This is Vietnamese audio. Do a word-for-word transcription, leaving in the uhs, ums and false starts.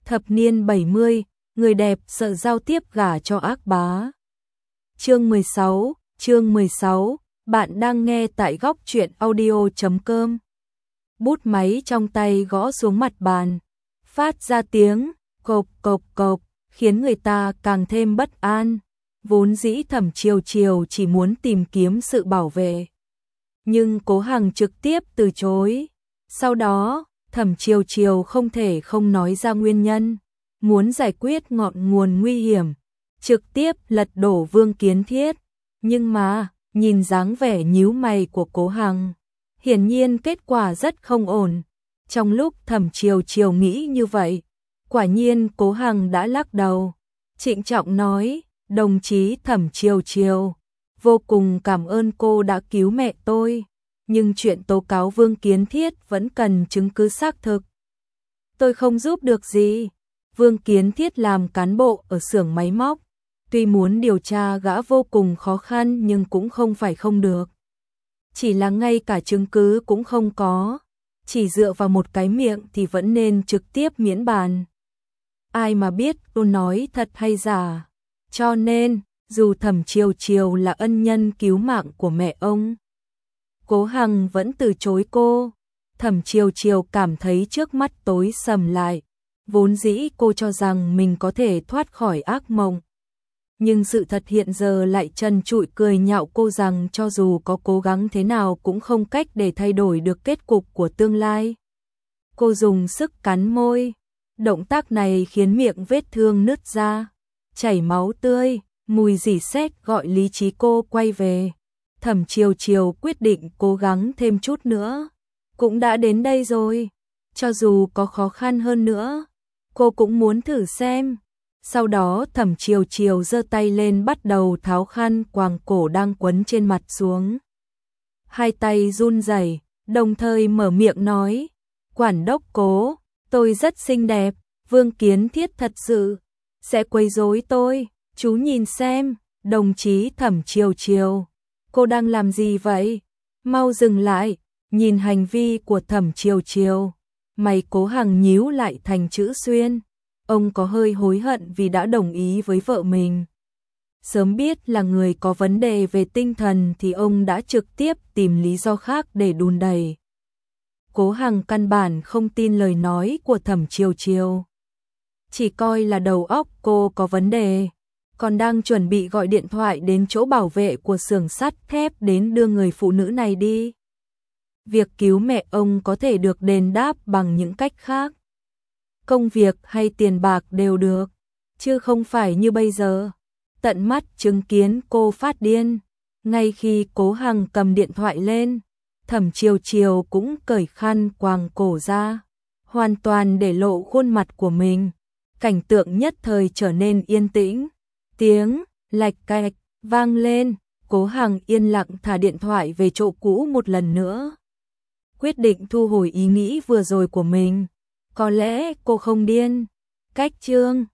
Thập niên bảy mươi, người đẹp sợ giao tiếp gả cho ác bá. Chương mười sáu, chương mười sáu, bạn đang nghe tại góc truyện audio chấm com. Bút máy trong tay gõ xuống mặt bàn, phát ra tiếng cộp cộp cộp, khiến người ta càng thêm bất an. Vốn dĩ Thẩm Chiều Chiều chỉ muốn tìm kiếm sự bảo vệ, nhưng Cố Hằng trực tiếp từ chối. Sau đó, Thẩm Chiều Chiều không thể không nói ra nguyên nhân, muốn giải quyết ngọn nguồn nguy hiểm, trực tiếp lật đổ Vương Kiến Thiết. Nhưng mà, nhìn dáng vẻ nhíu mày của Cố Hằng, hiển nhiên kết quả rất không ổn. Trong lúc Thẩm Chiều Chiều nghĩ như vậy, quả nhiên Cố Hằng đã lắc đầu, trịnh trọng nói: "Đồng chí Thẩm Chiều Chiều, vô cùng cảm ơn cô đã cứu mẹ tôi, nhưng chuyện tố cáo Vương Kiến Thiết vẫn cần chứng cứ xác thực. Tôi không giúp được gì." Vương Kiến Thiết làm cán bộ ở xưởng máy móc, tuy muốn điều tra gã vô cùng khó khăn nhưng cũng không phải không được. Chỉ là ngay cả chứng cứ cũng không có, chỉ dựa vào một cái miệng thì vẫn nên trực tiếp miễn bàn. Ai mà biết tôi nói thật hay giả. Cho nên, dù Thẩm Chiều Chiều là ân nhân cứu mạng của mẹ ông, Cố Hằng vẫn từ chối cô. Thẩm Chiều Chiều cảm thấy trước mắt tối sầm lại. Vốn dĩ cô cho rằng mình có thể thoát khỏi ác mộng, nhưng sự thật hiện giờ lại trần trụi cười nhạo cô rằng cho dù có cố gắng thế nào cũng không cách để thay đổi được kết cục của tương lai. Cô dùng sức cắn môi, động tác này khiến miệng vết thương nứt ra, chảy máu tươi, mùi rỉ sét gọi lý trí cô quay về. Thẩm Chiều Chiều quyết định cố gắng thêm chút nữa. Cũng đã đến đây rồi, cho dù có khó khăn hơn nữa, cô cũng muốn thử xem. Sau đó Thẩm Chiều Chiều giơ tay lên bắt đầu tháo khăn quàng cổ đang quấn trên mặt xuống. Hai tay run rẩy, đồng thời mở miệng nói: "Quản đốc Cố, tôi rất xinh đẹp, Vương Kiến Thiết thật sự sẽ quấy rối tôi. Chú nhìn xem, đồng chí Thẩm Chiều Chiều, cô đang làm gì vậy? Mau dừng lại." Nhìn hành vi của Thẩm Chiều Chiều, mày Cố Hằng nhíu lại thành chữ xuyên. Ông có hơi hối hận vì đã đồng ý với vợ mình. Sớm biết là người có vấn đề về tinh thần thì ông đã trực tiếp tìm lý do khác để đùn đẩy. Cố Hằng căn bản không tin lời nói của Thẩm Chiều Chiều, chỉ coi là đầu óc cô có vấn đề, còn đang chuẩn bị gọi điện thoại đến chỗ bảo vệ của xưởng sắt thép đến đưa người phụ nữ này đi. Việc cứu mẹ ông có thể được đền đáp bằng những cách khác, công việc hay tiền bạc đều được, chứ không phải như bây giờ tận mắt chứng kiến cô phát điên. Ngay khi Cố Hằng cầm điện thoại lên, Thẩm Chiều Chiều cũng cởi khăn quàng cổ ra, hoàn toàn để lộ khuôn mặt của mình. Cảnh tượng nhất thời trở nên yên tĩnh. Tiếng lạch cạch vang lên, Cố Hằng yên lặng thả điện thoại về chỗ cũ một lần nữa, quyết định thu hồi ý nghĩ vừa rồi của mình. Có lẽ cô không điên. Cách chương